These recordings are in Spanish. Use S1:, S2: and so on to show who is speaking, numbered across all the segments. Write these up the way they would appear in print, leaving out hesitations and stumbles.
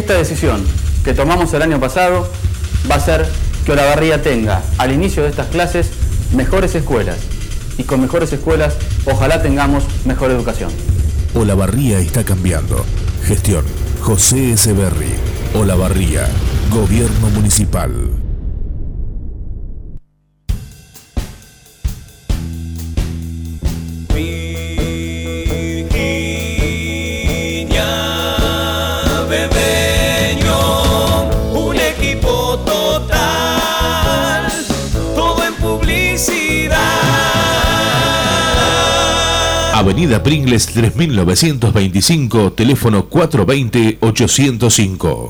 S1: Esta decisión que tomamos el año pasado va a hacer que Olavarría tenga, al inicio de estas clases, mejores escuelas. Y con mejores escuelas, ojalá tengamos mejor educación.
S2: Olavarría está cambiando. Gestión José Echeverri. Olavarría, Gobierno Municipal. Avenida Pringles 3925, teléfono 420-805.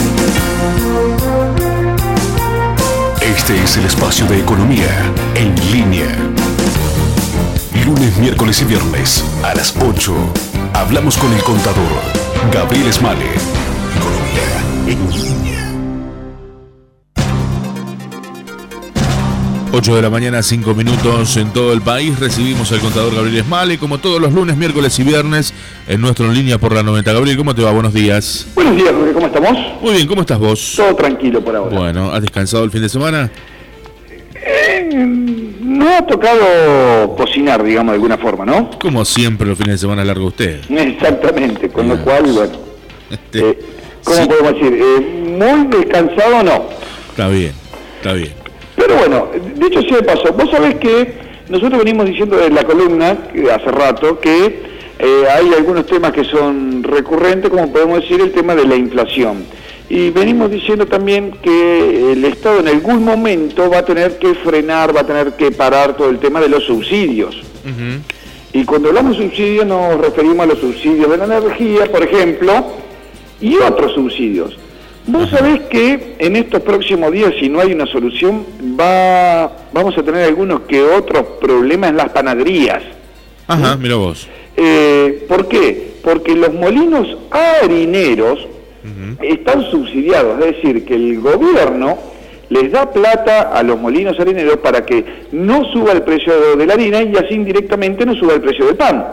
S3: Este es el espacio de economía en línea. Lunes, miércoles y viernes a las 8. Hablamos con el contador Gabriel Smale. Economía en línea.
S2: 8 de la mañana, 5 minutos en todo el país. Recibimos al contador Gabriel Smale, como todos los lunes, miércoles y viernes, en nuestro En Línea por la 90. Gabriel, ¿cómo te va? Buenos días.
S4: Buenos días, Jorge, ¿cómo estamos?
S2: Muy bien, ¿cómo estás vos?
S4: Todo tranquilo por ahora.
S2: Bueno, ¿has descansado el fin de semana?
S4: No ha tocado cocinar, digamos, de alguna forma, ¿no?
S2: Como siempre, los fines de semana larga usted.
S4: Exactamente, con lo cual, bueno, ¿cómo
S2: sí.
S4: podemos decir? ¿Muy descansado no?
S2: Está bien, está bien.
S4: Pero bueno, dicho sea de paso, vos sabés que nosotros venimos diciendo de la columna hace rato que hay algunos temas que son recurrentes, como podemos decir el tema de la inflación. Y venimos diciendo también que el Estado en algún momento va a tener que frenar, va a tener que parar todo el tema de los subsidios. Uh-huh. Y cuando hablamos de subsidios nos referimos a los subsidios de la energía, por ejemplo, y otros subsidios. Vos sabés que en estos próximos días, si no hay una solución, vamos a tener algunos que otros problemas en las panaderías.
S2: Ajá, mira vos.
S4: ¿Por qué? Porque los molinos harineros están subsidiados, es decir, que el gobierno les da plata a los molinos harineros para que no suba el precio de la harina y así indirectamente no suba el precio del pan.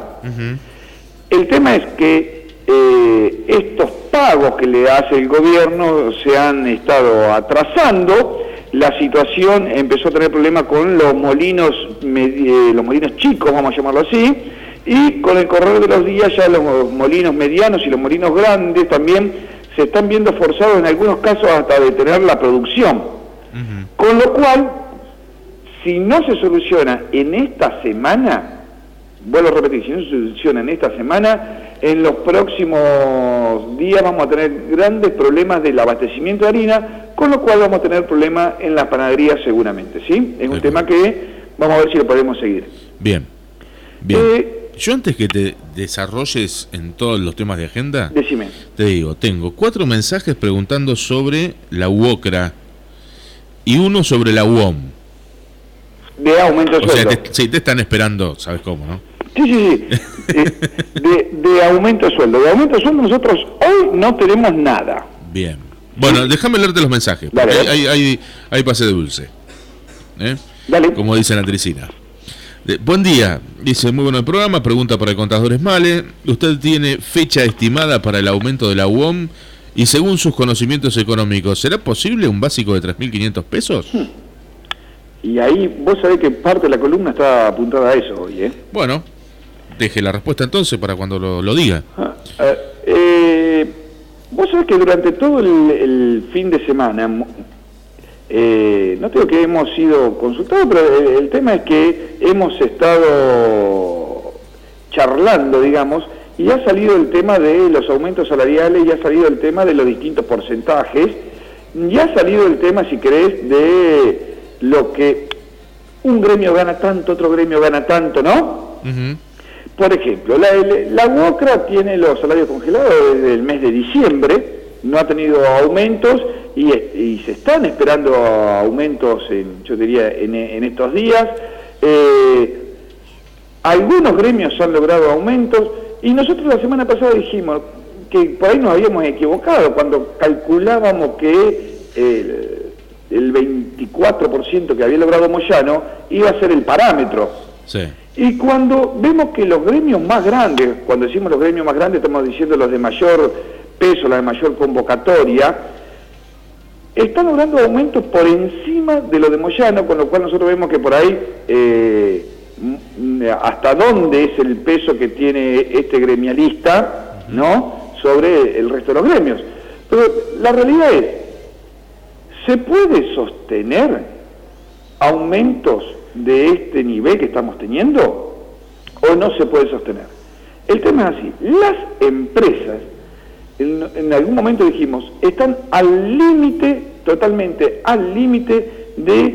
S4: El tema es que estos pagos que le hace el gobierno se han estado atrasando. La situación empezó a tener problemas con los molinos chicos, vamos a llamarlo así, y con el correr de los días ya los molinos medianos y los molinos grandes también se están viendo forzados en algunos casos hasta a detener la producción. Con lo cual, si no se soluciona en esta semana, vuelvo a repetir, si no se soluciona en esta semana, en los próximos días vamos a tener grandes problemas del abastecimiento de harina, con lo cual vamos a tener problemas en las panaderías seguramente, ¿sí? Es un tema que vamos a ver si lo podemos seguir.
S2: Bien, bien. Yo antes que te desarrolles en todos los temas de agenda,
S4: decime.
S2: Te digo, tengo 4 mensajes preguntando sobre la UOCRA y uno sobre la UOM.
S4: De aumento de sueldo.
S2: O sea, te están esperando, ¿sabes cómo, no?
S4: Sí. De aumento de sueldo. De aumento de sueldo nosotros hoy no tenemos nada.
S2: Bien. Bueno, déjame leerte los mensajes.
S4: Dale,
S2: hay pase de dulce.
S4: Dale.
S2: Como dice la Tricina. Buen día. Dice, muy bueno el programa. Pregunta para el contador Smale. ¿Usted tiene fecha estimada para el aumento de la UOM? Y según sus conocimientos económicos, ¿será posible un básico de 3.500 pesos?
S4: Y ahí vos sabés que parte de la columna está apuntada a eso hoy, ¿eh?
S2: Bueno, deje la respuesta entonces para cuando lo diga.
S4: Vos sabés que durante todo el fin de semana, no digo que hemos sido consultados, pero el tema es que hemos estado charlando, digamos, y ha salido el tema de los aumentos salariales, y ha salido el tema de los distintos porcentajes, y ha salido el tema, si querés, de lo que un gremio gana tanto, otro gremio gana tanto, ¿no? Uh-huh. Por ejemplo, la UOCRA tiene los salarios congelados desde el mes de diciembre, no ha tenido aumentos y se están esperando aumentos, yo diría, en estos días. Algunos gremios han logrado aumentos y nosotros la semana pasada dijimos que por ahí nos habíamos equivocado cuando calculábamos que el 24% que había logrado Moyano iba a ser el parámetro.
S2: Sí.
S4: Y cuando vemos que los gremios más grandes, cuando decimos los gremios más grandes estamos diciendo los de mayor peso, la de mayor convocatoria, están logrando aumentos por encima de lo de Moyano, con lo cual nosotros vemos que por ahí hasta dónde es el peso que tiene este gremialista, ¿no?, sobre el resto de los gremios. Pero la realidad es, ¿se puede sostener aumentos de este nivel que estamos teniendo o no se puede sostener? El tema es así, las empresas, en algún momento dijimos, están al límite, totalmente al límite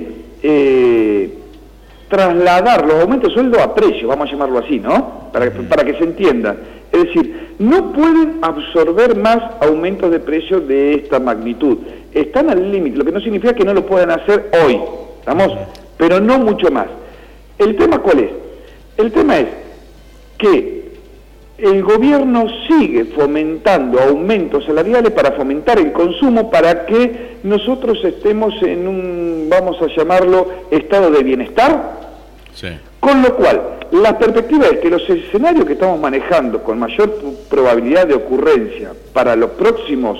S4: de trasladar los aumentos de sueldo a precio, vamos a llamarlo así, ¿no? Para que se entienda. Es decir, no pueden absorber más aumentos de precio de esta magnitud. Están al límite, lo que no significa que no lo puedan hacer hoy, ¿estamos? Pero no mucho más. ¿El tema cuál es? El tema es que el gobierno sigue fomentando aumentos salariales para fomentar el consumo, para que nosotros estemos en un, vamos a llamarlo, estado de bienestar.
S2: Sí.
S4: Con lo cual, la perspectiva es que los escenarios que estamos manejando con mayor probabilidad de ocurrencia para los próximos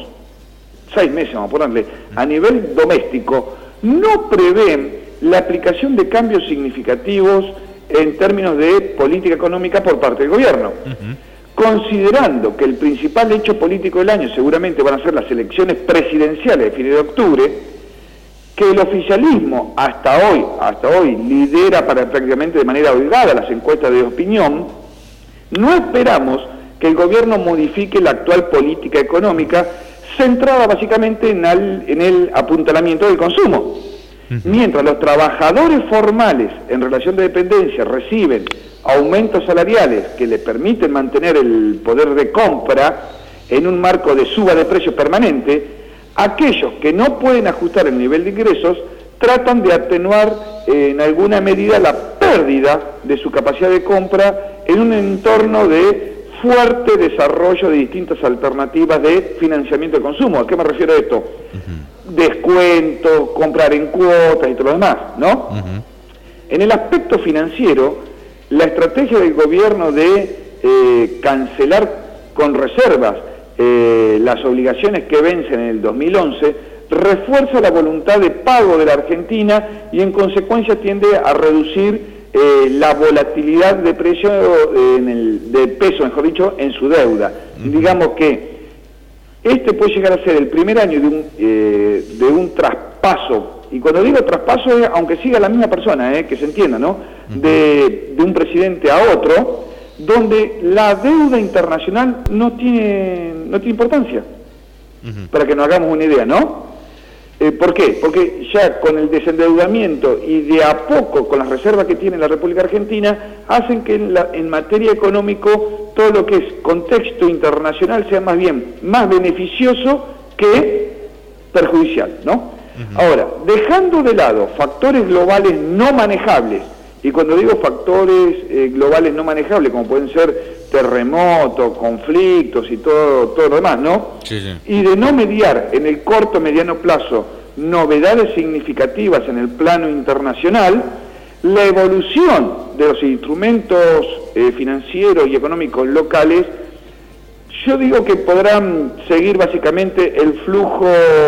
S4: 6 meses, vamos a ponerle, a nivel doméstico, no prevén la aplicación de cambios significativos en términos de política económica por parte del gobierno. Considerando que el principal hecho político del año seguramente van a ser las elecciones presidenciales de fin de octubre, que el oficialismo hasta hoy lidera prácticamente de manera holgada las encuestas de opinión, no esperamos que el gobierno modifique la actual política económica centrada básicamente en el apuntalamiento del consumo. Mientras los trabajadores formales en relación de dependencia reciben aumentos salariales que les permiten mantener el poder de compra en un marco de suba de precios permanente, aquellos que no pueden ajustar el nivel de ingresos tratan de atenuar en alguna medida la pérdida de su capacidad de compra en un entorno de fuerte desarrollo de distintas alternativas de financiamiento de consumo. ¿A qué me refiero a esto? Descuentos, comprar en cuotas y todo lo demás, ¿no? En el aspecto financiero, la estrategia del gobierno de cancelar con reservas las obligaciones que vencen en el 2011 refuerza la voluntad de pago de la Argentina y en consecuencia tiende a reducir la volatilidad de precio de peso, mejor dicho, en su deuda. Digamos que este puede llegar a ser el primer año de un traspaso, y cuando digo traspaso es aunque siga la misma persona, que se entienda, ¿no? De un presidente a otro, donde la deuda internacional no tiene importancia, para que nos hagamos una idea, ¿no? ¿Por qué? Porque ya con el desendeudamiento y de a poco con las reservas que tiene la República Argentina, hacen que en materia económico todo lo que es contexto internacional sea más beneficioso que perjudicial, ¿no? Ahora, dejando de lado factores globales no manejables, y cuando digo factores globales no manejables, como pueden ser terremotos, conflictos y todo lo demás, ¿no? Sí. Y de no mediar en el corto mediano plazo novedades significativas en el plano internacional, la evolución de los instrumentos financieros y económicos locales, yo digo que podrán seguir básicamente el flujo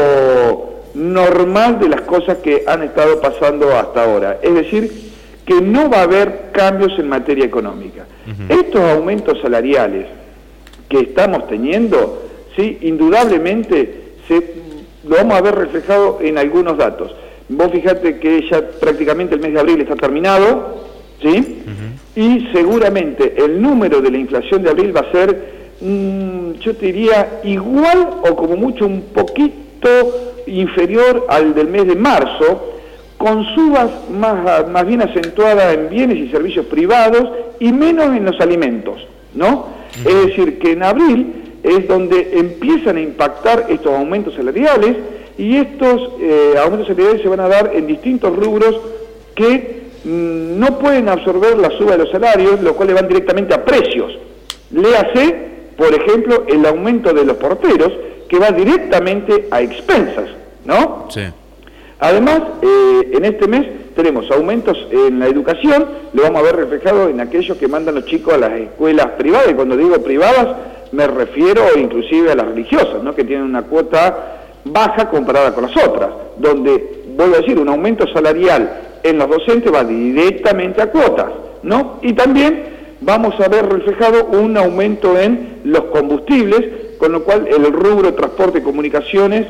S4: normal de las cosas que han estado pasando hasta ahora. Es decir, que no va a haber cambios en materia económica. Estos aumentos salariales que estamos teniendo, sí, indudablemente lo vamos a ver reflejado en algunos datos. Vos fijate que ya prácticamente el mes de abril está terminado, ¿sí? Y seguramente el número de la inflación de abril va a ser, yo te diría, igual o como mucho un poquito inferior al del mes de marzo, con subas más bien acentuadas en bienes y servicios privados y menos en los alimentos, ¿no? Es decir, que en abril es donde empiezan a impactar estos aumentos salariales, y estos aumentos salariales se van a dar en distintos rubros que no pueden absorber la suba de los salarios, lo cual le van directamente a precios. Léase, por ejemplo, el aumento de los porteros, que va directamente a expensas, ¿no? Sí. Además, en este mes tenemos aumentos en la educación, lo vamos a ver reflejado en aquellos que mandan los chicos a las escuelas privadas, y cuando digo privadas, me refiero inclusive a las religiosas, ¿no? Que tienen una cuota baja comparada con las otras, donde, vuelvo a decir, un aumento salarial en los docentes va directamente a cuotas, ¿no? Y también vamos a ver reflejado un aumento en los combustibles, con lo cual el rubro transporte y comunicaciones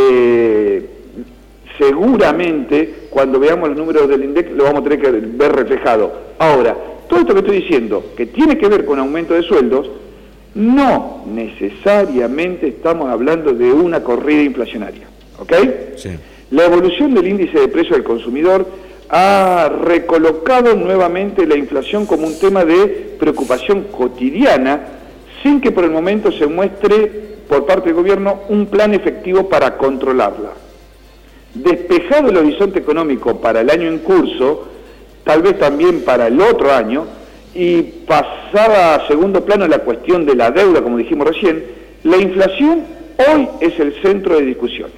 S4: seguramente cuando veamos los números del INDEC lo vamos a tener que ver reflejado. Ahora, todo esto que estoy diciendo, que tiene que ver con aumento de sueldos, no necesariamente estamos hablando de una corrida inflacionaria, ¿ok?
S2: Sí.
S4: La evolución del índice de precio del consumidor ha recolocado nuevamente la inflación como un tema de preocupación cotidiana, sin que por el momento se muestre por parte del gobierno un plan efectivo para controlarla. Despejado el horizonte económico para el año en curso, tal vez también para el otro año, y pasada a segundo plano la cuestión de la deuda, como dijimos recién, la inflación hoy es el centro de discusiones.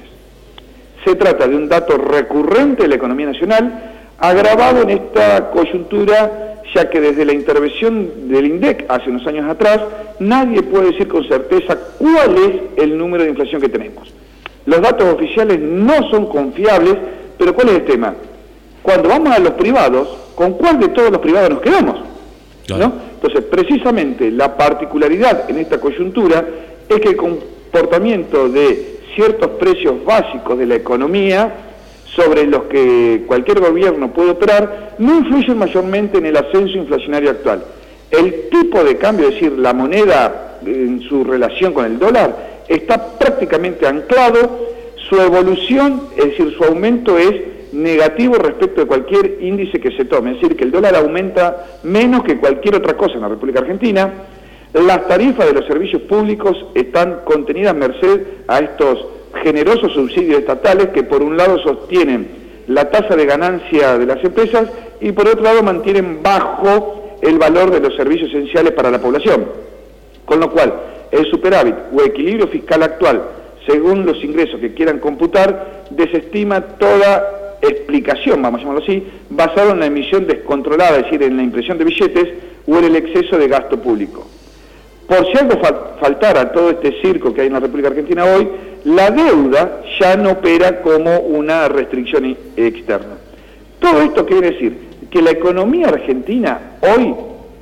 S4: Se trata de un dato recurrente de la economía nacional, agravado en esta coyuntura, ya que desde la intervención del INDEC hace unos años atrás, nadie puede decir con certeza cuál es el número de inflación que tenemos. Los datos oficiales no son confiables, pero ¿cuál es el tema? Cuando vamos a los privados, ¿con cuál de todos los privados nos quedamos?
S2: Claro.
S4: ¿No? Entonces, precisamente la particularidad en esta coyuntura es que el comportamiento de ciertos precios básicos de la economía, sobre los que cualquier gobierno puede operar, no influyen mayormente en el ascenso inflacionario actual. El tipo de cambio, es decir, la moneda en su relación con el dólar, está prácticamente anclado, su evolución, es decir, su aumento es negativo respecto de cualquier índice que se tome, es decir, que el dólar aumenta menos que cualquier otra cosa en la República Argentina. Las tarifas de los servicios públicos están contenidas merced a estos generosos subsidios estatales que por un lado sostienen la tasa de ganancia de las empresas y por otro lado mantienen bajo el valor de los servicios esenciales para la población. Con lo cual, el superávit o equilibrio fiscal actual, según los ingresos que quieran computar, desestima toda explicación, vamos a llamarlo así, basado en la emisión descontrolada, es decir, en la impresión de billetes o en el exceso de gasto público. Por si algo faltara a todo este circo que hay en la República Argentina hoy, la deuda ya no opera como una restricción externa. Todo esto quiere decir que la economía argentina hoy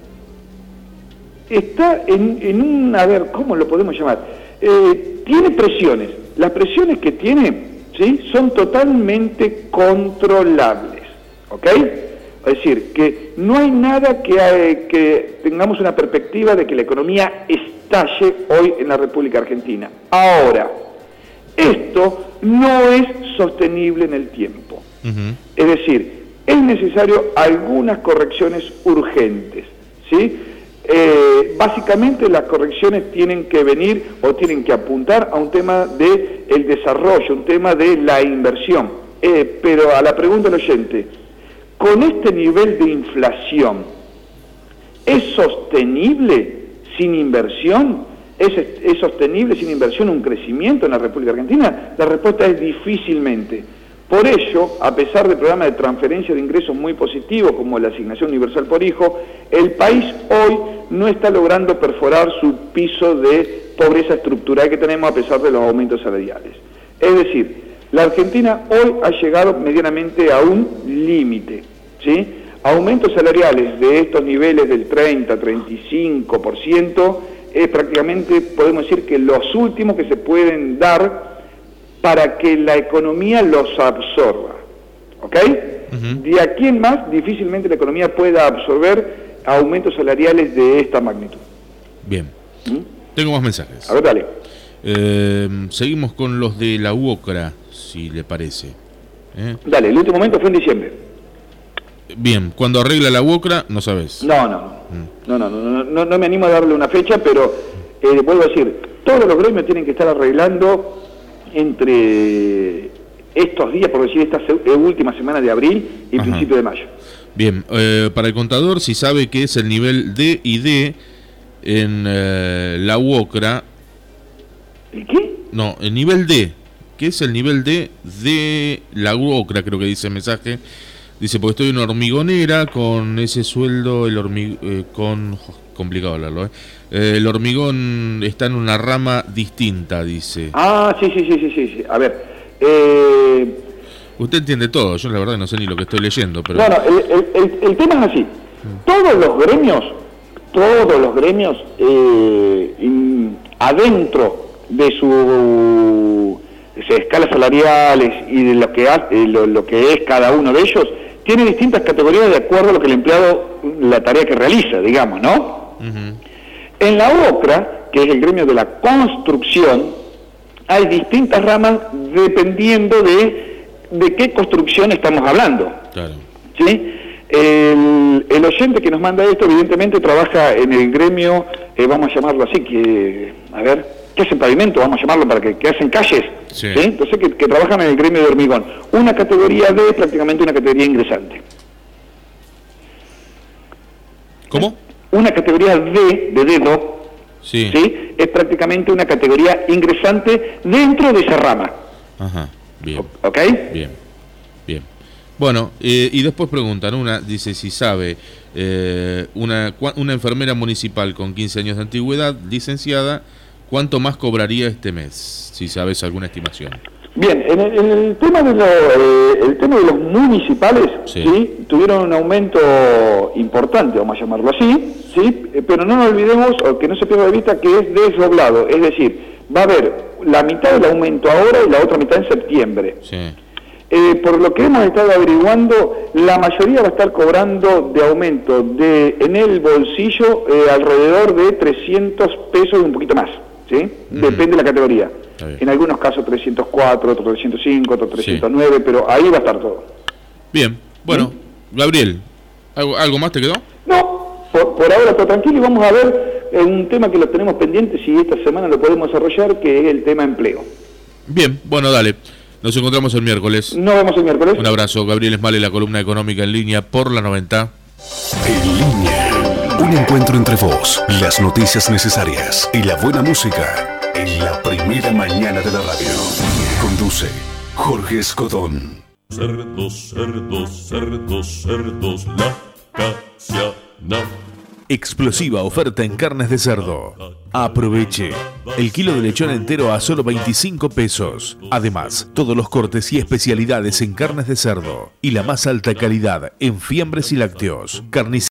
S4: está en un, a ver, ¿cómo lo podemos llamar? Tiene presiones. Las presiones que tiene, ¿sí?, son totalmente controlables, ¿ok? Es decir, que no hay nada que tengamos una perspectiva de que la economía estalle hoy en la República Argentina. Ahora, esto no es sostenible en el tiempo. Uh-huh. Es decir, es necesario algunas correcciones urgentes, ¿sí? Básicamente las correcciones tienen que venir o tienen que apuntar a un tema de el desarrollo, un tema de la inversión. Pero a la pregunta del oyente, con este nivel de inflación, ¿es sostenible sin inversión? ¿Es sostenible sin inversión un crecimiento en la República Argentina? La respuesta es difícilmente. Por ello, a pesar de programas de transferencia de ingresos muy positivos como la asignación universal por hijo, el país hoy no está logrando perforar su piso de pobreza estructural que tenemos a pesar de los aumentos salariales. Es decir, la Argentina hoy ha llegado medianamente a un límite, ¿sí? Aumentos salariales de estos niveles del 30-35% es prácticamente, podemos decir, que los últimos que se pueden dar para que la economía los absorba, ¿ok? Uh-huh. De aquí en más, difícilmente la economía pueda absorber aumentos salariales de esta magnitud.
S2: Bien. Tengo más mensajes.
S4: A ver, dale.
S2: Seguimos con los de la UOCRA, si le parece.
S4: Dale, el último momento fue en diciembre.
S2: Bien, ¿cuándo arregla la UOCRA? No sabes.
S4: No me animo a darle una fecha, pero vuelvo a decir, todos los gremios tienen que estar arreglando entre estos días, por decir, esta última semana de abril y principio de mayo.
S2: Bien, para el contador, si sabe qué es el nivel D y D en la UOCRA.
S4: ¿El qué?
S2: No, el nivel D. ¿Qué es el nivel D de la UOCRA? Creo que dice el mensaje. Dice, porque estoy en una hormigonera con ese sueldo, con complicado hablarlo, el hormigón está en una rama distinta, dice.
S4: Ah, sí. A ver,
S2: usted entiende todo, yo la verdad no sé ni lo que estoy leyendo, pero...
S4: No, el tema es así. Todos los gremios, adentro de sus escalas salariales y de lo que es cada uno de ellos, tiene distintas categorías de acuerdo a lo que el empleado, la tarea que realiza, digamos, ¿no? Uh-huh. En la OCRA, que es el gremio de la construcción, hay distintas ramas dependiendo de qué construcción estamos hablando. Claro. ¿Sí? El oyente que nos manda esto, evidentemente, trabaja en el gremio, vamos a llamarlo así, que hacen pavimento, vamos a llamarlo, para que hacen calles. Sí. ¿Sí? Entonces, que trabajan en el gremio de hormigón. Una categoría D, prácticamente una categoría ingresante.
S2: ¿Cómo?
S4: Una categoría D, de dedo, ¿sí? Es prácticamente una categoría ingresante dentro de esa rama.
S2: Ajá, bien.
S4: ¿Ok?
S2: Bien. Bueno, y después preguntan, dice si sabe, una enfermera municipal con 15 años de antigüedad, licenciada, ¿cuánto más cobraría este mes? Si sabes alguna estimación.
S4: Bien, en el tema de los municipales, ¿sí? Tuvieron un aumento importante, vamos a llamarlo así, ¿sí? Pero no nos olvidemos, o que no se pierda de vista, que es desdoblado, es decir, va a haber la mitad del aumento ahora y la otra mitad en septiembre. Sí. Por lo que hemos estado averiguando, la mayoría va a estar cobrando de aumento en el bolsillo alrededor de 300 pesos y un poquito más, ¿sí? Depende de la categoría. En algunos casos 304, otros 305, otros 309, sí. Pero ahí va a estar todo.
S2: Bien, bueno, Gabriel, ¿algo más te quedó?
S4: No, por ahora todo tranquilo, y vamos a ver un tema que lo tenemos pendiente, si esta semana lo podemos desarrollar, que es el tema empleo.
S2: Bien, bueno, dale. Nos encontramos el miércoles.
S4: Nos vemos el miércoles.
S2: Un abrazo. Gabriel Esmale, la columna económica en línea por la 90.
S3: En línea. Un encuentro entre vos, las noticias necesarias y la buena música en la primera mañana de la radio. Conduce Jorge Escotón.
S5: Cerdos, la Casiana.
S6: Explosiva oferta en carnes de cerdo. Aproveche. El kilo de lechón entero a solo 25 pesos. Además, todos los cortes y especialidades en carnes de cerdo. Y la más alta calidad en fiambres y lácteos. Carnicería